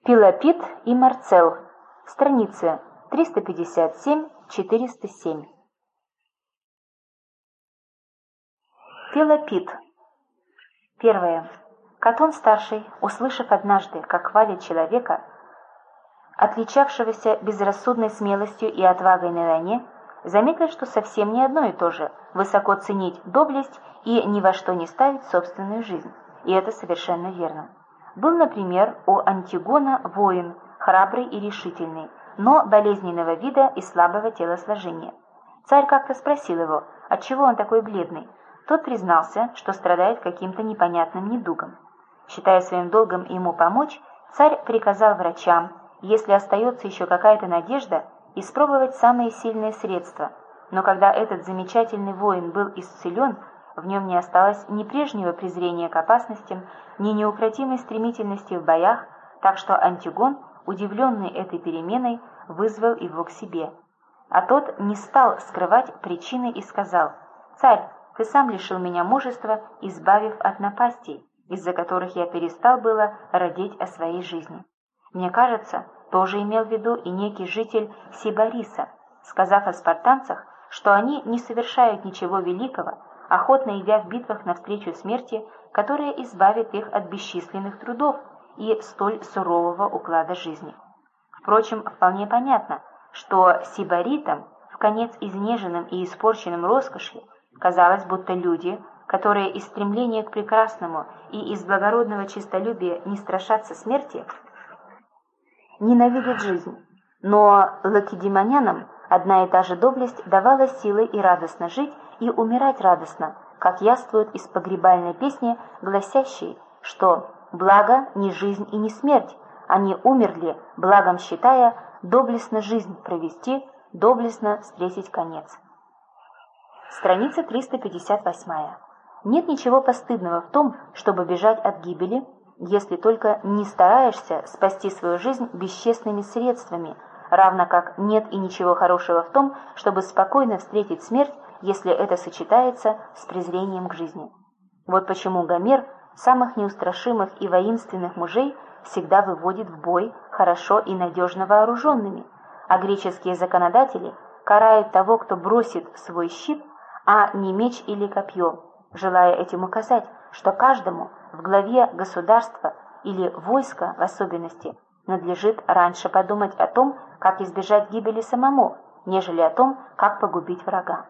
Пелопит и Марцел. Страницы 357-407. Пелопит. Первое. Катон-старший, услышав однажды, как хвалят человека, отличавшегося безрассудной смелостью и отвагой на войне, заметил, что совсем не одно и то же высоко ценить доблесть и ни во что не ставить собственную жизнь. И это совершенно верно. Был, например, у Антигона воин, храбрый и решительный, но болезненного вида и слабого телосложения. Царь как-то спросил его, отчего он такой бледный. Тот признался, что страдает каким-то непонятным недугом. Считая своим долгом ему помочь, царь приказал врачам, если остается еще какая-то надежда, испробовать самые сильные средства. Но когда этот замечательный воин был исцелен, в нем не осталось ни прежнего презрения к опасностям, ни неукротимой стремительности в боях, так что Антигон, удивленный этой переменой, вызвал его к себе. А тот не стал скрывать причины и сказал: «Царь, ты сам лишил меня мужества, избавив от напастей, из-за которых я перестал было родить о своей жизни». Мне кажется, тоже имел в виду и некий житель Сибариса, сказав о спартанцах, что они не совершают ничего великого, охотно идя в битвах навстречу смерти, которая избавит их от бесчисленных трудов и столь сурового уклада жизни. Впрочем, вполне понятно, что сибаритам, вконец изнеженным и испорченным роскошью, казалось, будто люди, которые из стремления к прекрасному и из благородного честолюбия не страшатся смерти, ненавидят жизнь. Но лакедемонянам одна и та же доблесть давала силы и радостно жить, и умирать радостно, как яствует из погребальной песни, гласящей, что «благо не жизнь и не смерть, они умерли, благом считая, доблестно жизнь провести, доблестно встретить конец». Страница 358. Нет ничего постыдного в том, чтобы бежать от гибели, если только не стараешься спасти свою жизнь бесчестными средствами, равно как нет и ничего хорошего в том, чтобы спокойно встретить смерть, если это сочетается с презрением к жизни. Вот почему Гомер самых неустрашимых и воинственных мужей всегда выводит в бой хорошо и надежно вооруженными, а греческие законодатели карают того, кто бросит свой щит, а не меч или копье, желая этим указать, что каждому в главе государства или войска в особенности надлежит раньше подумать о том, как избежать гибели самому, нежели о том, как погубить врага.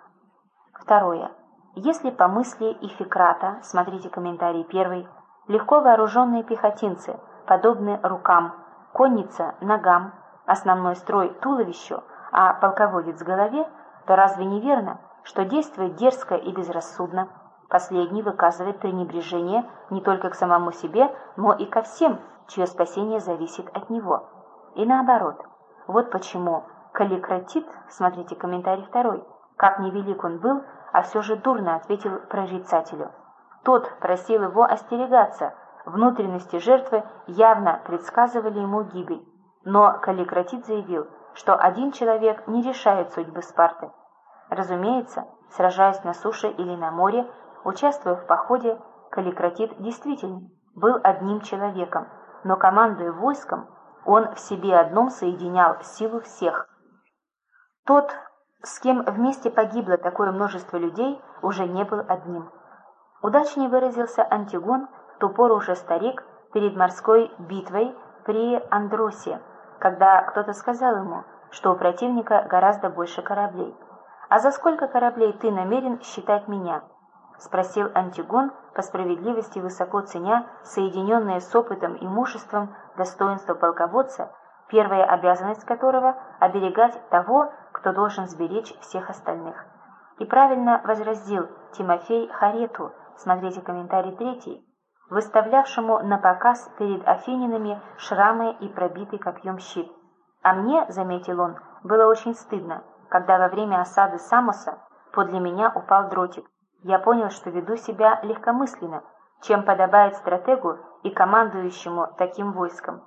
Второе. Если по мысли Ификрата, смотрите комментарий 1, легко вооруженные пехотинцы подобны рукам, конница – ногам, основной строй – туловищу, а полководец – голове, то разве не верно, что действует дерзко и безрассудно? Последний выказывает пренебрежение не только к самому себе, но и ко всем, чье спасение зависит от него. И наоборот. Вот почему Калликратит, смотрите комментарий 2, как невелик он был, а все же дурно ответил прорицателю. Тот просил его остерегаться, внутренности жертвы явно предсказывали ему гибель. Но Калликратит заявил, что один человек не решает судьбы Спарты. Разумеется, сражаясь на суше или на море, участвуя в походе, Калликратит действительно был одним человеком, но командуя войском, он в себе одном соединял силу всех. Тот, с кем вместе погибло такое множество людей, уже не был одним. Удачнее выразился Антигон, в ту пору уже старик, перед морской битвой при Андросе, когда кто-то сказал ему, что у противника гораздо больше кораблей. «А за сколько кораблей ты намерен считать меня?» — спросил Антигон, по справедливости высоко ценя соединенное с опытом и мужеством достоинство полководца, первая обязанность которого — оберегать того, кто должен сберечь всех остальных. И правильно возразил Тимофей Харету, смотрите комментарий 3, выставлявшему на показ перед афининами шрамы и пробитый копьем щит. «А мне, — заметил он, — было очень стыдно, когда во время осады Самоса подле меня упал дротик. Я понял, что веду себя легкомысленно, чем подобает стратегу и командующему таким войском.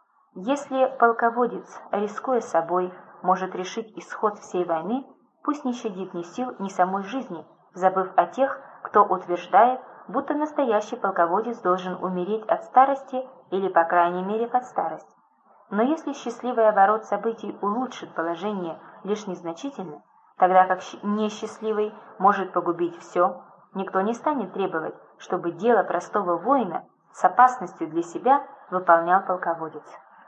Если полководец, рискуя собой, может решить исход всей войны, пусть не щадит ни сил, ни самой жизни, забыв о тех, кто утверждает, будто настоящий полководец должен умереть от старости или, по крайней мере, под старость. Но если счастливый оборот событий улучшит положение лишь незначительно, тогда как несчастливый может погубить все, никто не станет требовать, чтобы дело простого воина с опасностью для себя выполнял полководец.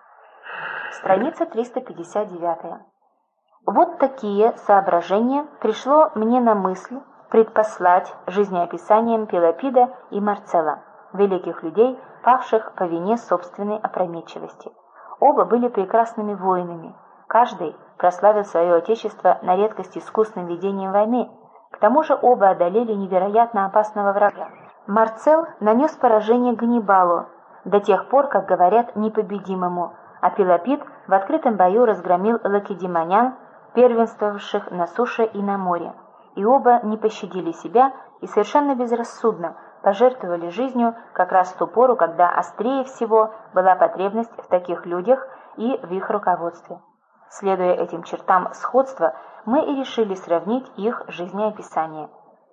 Страница 359. Вот такие соображения пришло мне на мысль предпослать жизнеописанием Пелопида и Марцелла, великих людей, павших по вине собственной опрометчивости. Оба были прекрасными воинами, каждый прославил свое отечество на редкость искусным ведением войны, к тому же оба одолели невероятно опасного врага. Марцелл нанес поражение Ганнибалу, до тех пор, как говорят, непобедимому, а Пелопид в открытом бою разгромил лакедемонян, первенствовавших на суше и на море. И оба не пощадили себя и совершенно безрассудно пожертвовали жизнью как раз в ту пору, когда острее всего была потребность в таких людях и в их руководстве. Следуя этим чертам сходства, мы и решили сравнить их жизнеописание.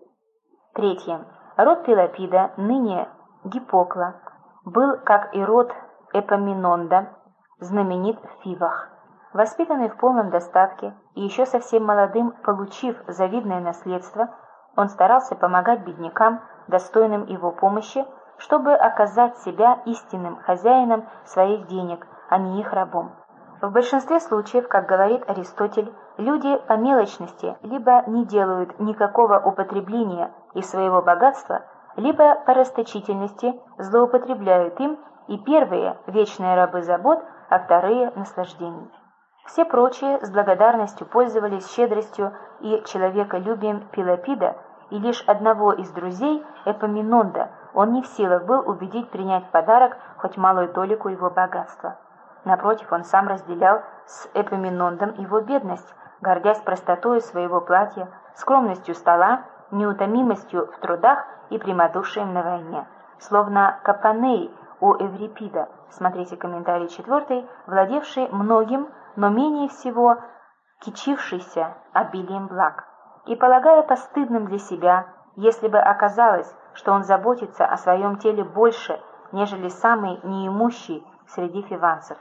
Третье. Род Пелопида, ныне Гиппокла, был, как и род Эпаминонда, знаменит в Фивах. Воспитанный в полном достатке и еще совсем молодым получив завидное наследство, он старался помогать беднякам, достойным его помощи, чтобы оказать себя истинным хозяином своих денег, а не их рабом. В большинстве случаев, как говорит Аристотель, люди по мелочности либо не делают никакого употребления из своего богатства, либо по расточительности злоупотребляют им, и первые – вечные рабы забот, а вторые – наслаждений. Все прочие с благодарностью пользовались щедростью и человеколюбием Пелопида, и лишь одного из друзей, Эпаминонда, он не в силах был убедить принять в подарок хоть малую толику его богатства. Напротив, он сам разделял с Эпаминондом его бедность, гордясь простотой своего платья, скромностью стола, неутомимостью в трудах и прямодушием на войне. Словно Капаней у Эврипида, смотрите комментарий 4, владевший многим, но менее всего кичившийся обилием благ. И полагая постыдным для себя, если бы оказалось, что он заботится о своем теле больше, нежели самый неимущий среди фиванцев.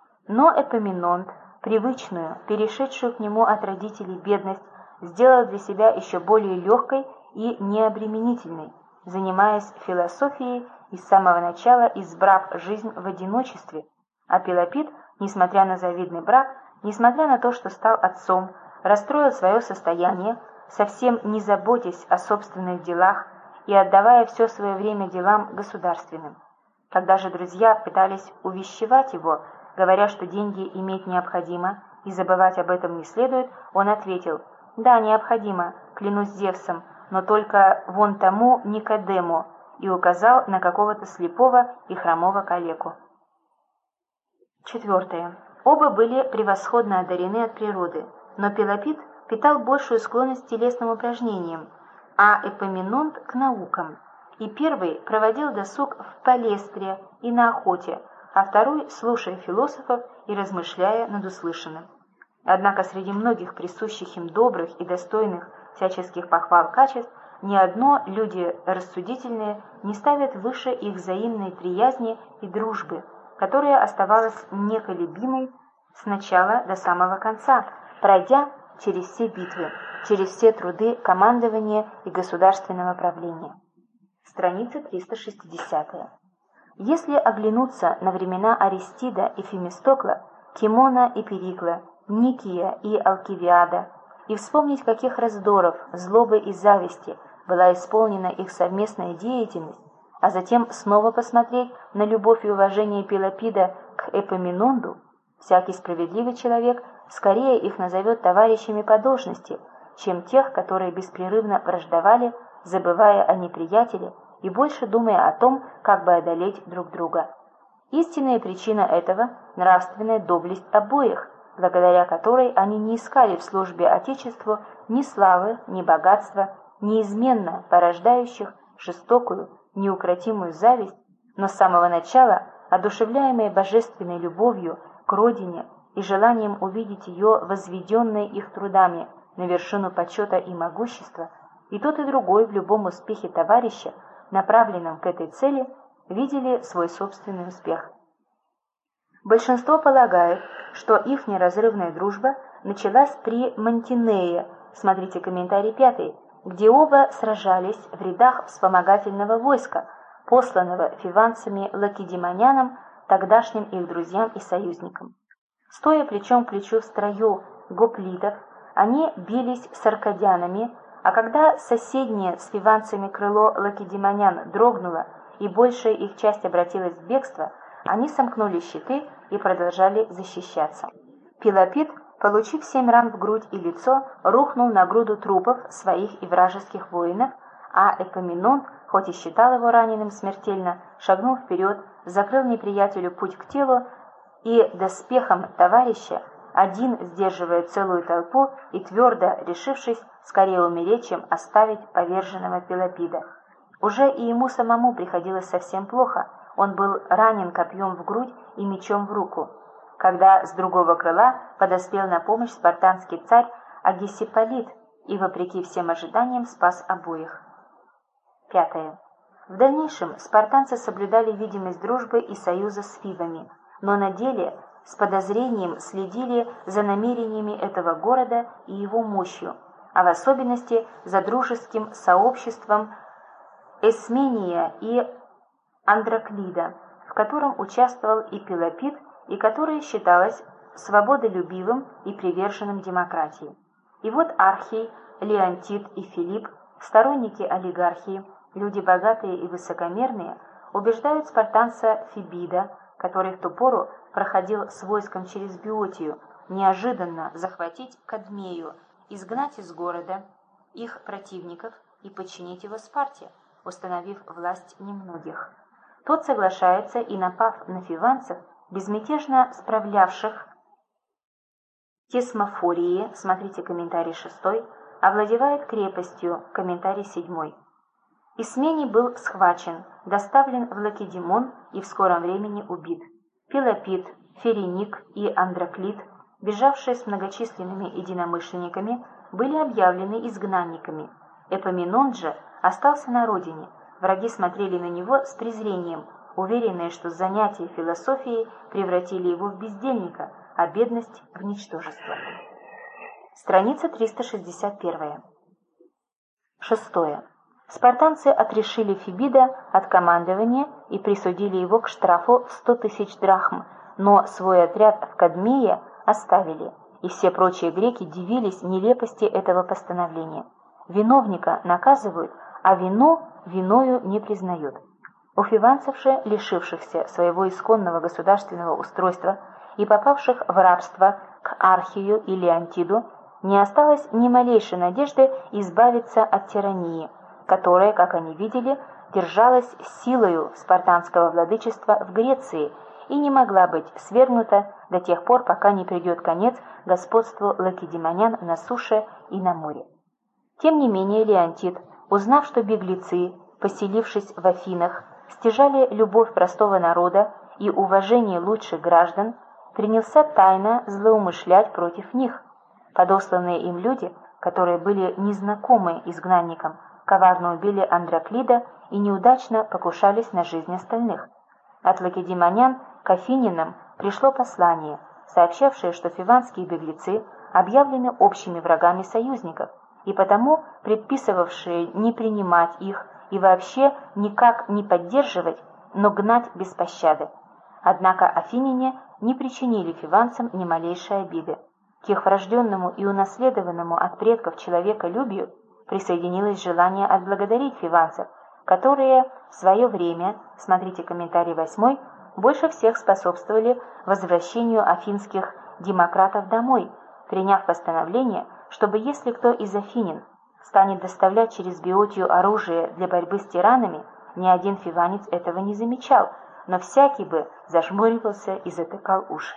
Но Эпаминонд, привычную, перешедшую к нему от родителей бедность, сделал для себя еще более легкой и необременительной, занимаясь философией и с самого начала избрав жизнь в одиночестве, а Пелопид, несмотря на завидный брак, несмотря на то, что стал отцом, расстроил свое состояние, совсем не заботясь о собственных делах и отдавая все свое время делам государственным. Когда же друзья пытались увещевать его, говоря, что деньги иметь необходимо и забывать об этом не следует, он ответил: «Да, необходимо, клянусь Зевсом, но только вон тому Никодему», и указал на какого-то слепого и хромого калеку. 4. Оба были превосходно одарены от природы, но Пелопид питал большую склонность к телесным упражнениям, а Эпаминонд к наукам. И первый проводил досуг в палестре и на охоте, а второй, слушая философов и размышляя над услышанным. Однако среди многих присущих им добрых и достойных всяческих похвал качеств, ни одно люди рассудительные не ставят выше их взаимной приязни и дружбы, которая оставалась неколебимой с начала до самого конца, пройдя через все битвы, через все труды командования и государственного правления. Страница 360. Если оглянуться на времена Аристида и Фемистокла, Тимона и Перикла, Никия и Алкивиада, и вспомнить, каких раздоров, злобы и зависти была исполнена их совместная деятельность, а затем снова посмотреть на любовь и уважение Пелопида к Эпаминонду, всякий справедливый человек скорее их назовет товарищами по должности, чем тех, которые беспрерывно враждовали, забывая о неприятеле и больше думая о том, как бы одолеть друг друга. Истинная причина этого – нравственная доблесть обоих, благодаря которой они не искали в службе Отечеству ни славы, ни богатства, неизменно порождающих жестокую, неукротимую зависть, но с самого начала, одушевляемые божественной любовью к родине и желанием увидеть ее возведенной их трудами на вершину почета и могущества, и тот и другой в любом успехе товарища, направленном к этой цели, видели свой собственный успех. Большинство полагает, что их неразрывная дружба началась при Мантинее, смотрите комментарий 5, где оба сражались в рядах вспомогательного войска, посланного фиванцами лакедемонянам, тогдашним их друзьям и союзникам. Стоя плечом к плечу в строю гоплитов, они бились с аркадянами, а когда соседнее с фиванцами крыло лакедемонян дрогнуло и большая их часть обратилась в бегство, они сомкнули щиты и продолжали защищаться. Пелопид, получив 7 ран в грудь и лицо, рухнул на груду трупов своих и вражеских воинов, а Эпоминонт, хоть и считал его раненым смертельно, шагнул вперед, закрыл неприятелю путь к телу и доспехом товарища, один сдерживая целую толпу и твердо решившись скорее умереть, чем оставить поверженного Пелопида. Уже и ему самому приходилось совсем плохо, он был ранен копьем в грудь и мечом в руку, когда с другого крыла подоспел на помощь спартанский царь Агесиполит и, вопреки всем ожиданиям, спас обоих. 5. В дальнейшем спартанцы соблюдали видимость дружбы и союза с фивами, но на деле с подозрением следили за намерениями этого города и его мощью, а в особенности за дружеским сообществом Эсмения и Андроклида, в котором участвовал и Пелопид, и которое считалось свободолюбивым и приверженным демократии. И вот Архий, Леонтид и Филипп, сторонники олигархии, люди богатые и высокомерные, убеждают спартанца Фибида, который в ту пору проходил с войском через Биотию, неожиданно захватить Кадмею, изгнать из города их противников и подчинить его Спарте, установив власть немногих. Тот соглашается и, напав на фиванцев, безмятежно справлявших Тесмофории, смотрите комментарий 6, овладевает крепостью, комментарий 7. Исмений был схвачен, доставлен в Лакедемон и в скором времени убит. Пелопид, Ференик и Андроклид, бежавшие с многочисленными единомышленниками, были объявлены изгнанниками. Эпоминонт же остался на родине. Враги смотрели на него с презрением, уверенные, что занятия философией превратили его в бездельника, а бедность в ничтожество. Страница 361. 6. Спартанцы отрешили Фибида от командования и присудили его к штрафу в 100 тысяч драхм, но свой отряд в Кадмее оставили, и все прочие греки дивились нелепости этого постановления. Виновника наказывают, а вину виною не признают. У фиванцев же, лишившихся своего исконного государственного устройства и попавших в рабство к Архию и Леонтиду, не осталось ни малейшей надежды избавиться от тирании, которая, как они видели, держалась силою спартанского владычества в Греции и не могла быть свергнута до тех пор, пока не придет конец господству лакедемонян на суше и на море. Тем не менее Леонтид, узнав, что беглецы, поселившись в Афинах, стяжали любовь простого народа и уважение лучших граждан, принялся тайно злоумышлять против них. Подосланные им люди, которые были незнакомы изгнанникам, коварно убили Андроклида и неудачно покушались на жизнь остальных. От лакедемонян к афининам пришло послание, сообщавшее, что фиванские беглецы объявлены общими врагами союзников, и потому предписывавшие не принимать их и вообще никак не поддерживать, но гнать без пощады. Однако афиняне не причинили фиванцам ни малейшей обиды. К их врожденному и унаследованному от предков человеколюбию присоединилось желание отблагодарить фиванцев, которые в свое время, смотрите комментарий 8, больше всех способствовали возвращению афинских демократов домой, приняв постановление, чтобы если кто из афинин станет доставлять через Биотию оружие для борьбы с тиранами, ни один фиванец этого не замечал, но всякий бы зажмуривался и затыкал уши.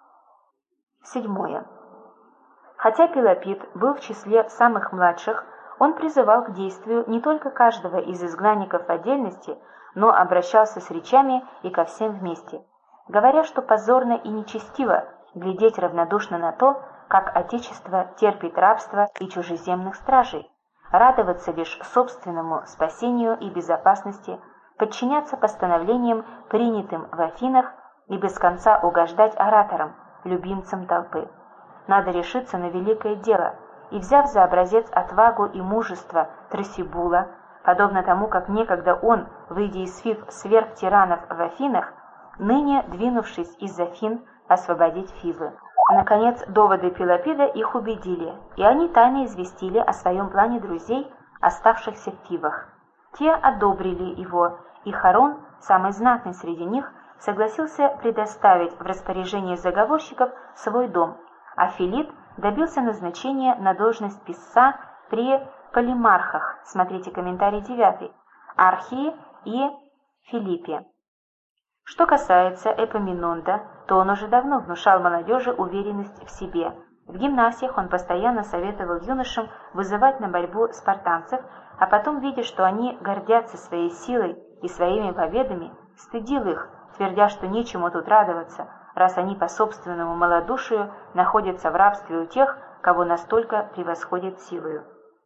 7. Хотя Пелопид был в числе самых младших, он призывал к действию не только каждого из изгнанников в отдельности, но обращался с речами и ко всем вместе, говоря, что позорно и нечестиво глядеть равнодушно на то, как Отечество терпит рабство и чужеземных стражей, радоваться лишь собственному спасению и безопасности, подчиняться постановлениям, принятым в Афинах, и без конца угождать ораторам, любимцам толпы. Надо решиться на великое дело, и, взяв за образец отвагу и мужество Трасибула, подобно тому, как некогда он, выйдя из Фив, сверг тиранов в Афинах, ныне, двинувшись из Афин, освободить Фивы. Наконец, доводы Пелопида их убедили, и они тайно известили о своем плане друзей, оставшихся в Фивах. Те одобрили его, и Харон, самый знатный среди них, согласился предоставить в распоряжение заговорщиков свой дом, а Филит добился назначения на должность писца при Полимархах, смотрите комментарий 9, Архии и Филиппе. Что касается Эпоминонда, то он уже давно внушал молодежи уверенность в себе. В гимнасиях он постоянно советовал юношам вызывать на борьбу спартанцев, а потом, видя, что они гордятся своей силой и своими победами, стыдил их, твердя, что нечему тут радоваться, раз они по собственному малодушию находятся в рабстве у тех, кого настолько превосходит силою.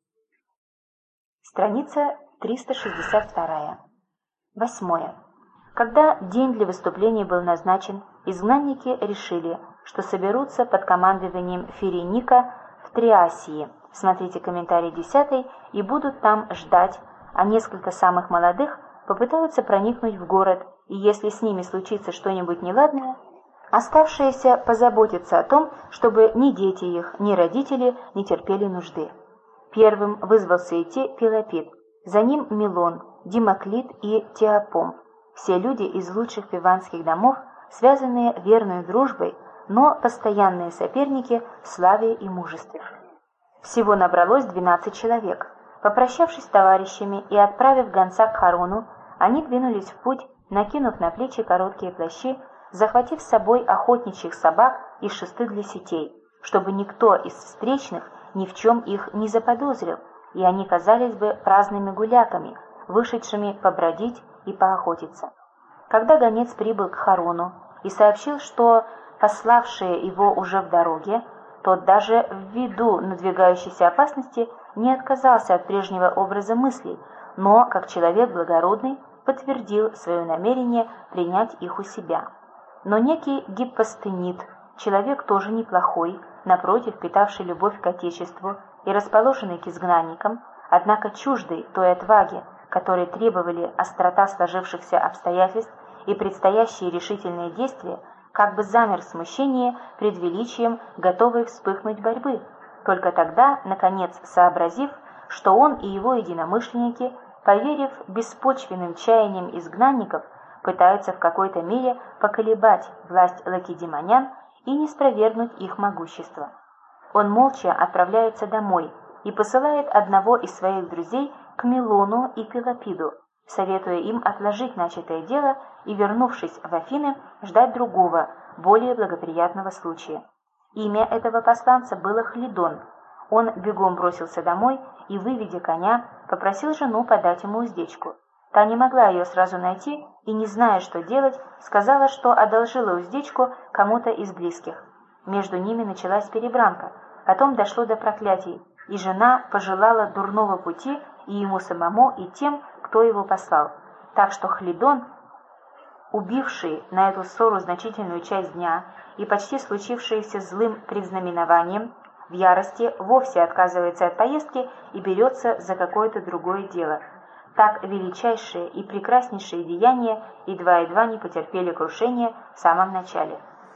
Страница 362. 8. Когда день для выступления был назначен, изгнанники решили, что соберутся под командованием Ференика в Триасии, смотрите комментарий 10, и будут там ждать, а несколько самых молодых попытаются проникнуть в город, и если с ними случится что-нибудь неладное, оставшиеся позаботятся о том, чтобы ни дети их, ни родители не терпели нужды. Первым вызвался идти Пелопид, за ним Милон, Демоклит и Теопомп, все люди из лучших пиванских домов, связанные верной дружбой, но постоянные соперники в славе и мужестве. Всего набралось 12 человек. Попрощавшись с товарищами и отправив гонца к Харону, они двинулись в путь, накинув на плечи короткие плащи, захватив с собой охотничьих собак и шесты для сетей, чтобы никто из встречных ни в чем их не заподозрил, и они казались бы праздными гуляками, вышедшими побродить и поохотиться. Когда гонец прибыл к Харону и сообщил, что пославшие его уже в дороге, тот даже в виду надвигающейся опасности не отказался от прежнего образа мыслей, но, как человек благородный, подтвердил свое намерение принять их у себя. Но некий Гиппостенит, человек тоже неплохой, напротив, питавший любовь к Отечеству и расположенный к изгнанникам, однако чуждый той отваги, которые требовали острота сложившихся обстоятельств и предстоящие решительные действия, как бы замер в смущении пред величием готовой вспыхнуть борьбы, только тогда, наконец, сообразив, что он и его единомышленники, поверив беспочвенным чаяниям изгнанников, пытаются в какой-то мере поколебать власть лакедемонян и не спровергнуть их могущество. Он молча отправляется домой и посылает одного из своих друзей к Милону и Пелопиду, советуя им отложить начатое дело и, вернувшись в Афины, ждать другого, более благоприятного случая. Имя этого посланца было Хлидон. Он бегом бросился домой и, выведя коня, попросил жену подать ему уздечку. Та не могла ее сразу найти и, не зная, что делать, сказала, что одолжила уздечку кому-то из близких. Между ними началась перебранка, потом дошло до проклятий, и жена пожелала дурного пути и ему самому, и тем, кто его послал. Так что Хлидон, убивший на эту ссору значительную часть дня и почти случившийся злым предзнаменованием, в ярости вовсе отказывается от поездки и берется за какое-то другое дело. Так величайшие и прекраснейшие деяния едва-едва не потерпели крушение в самом начале.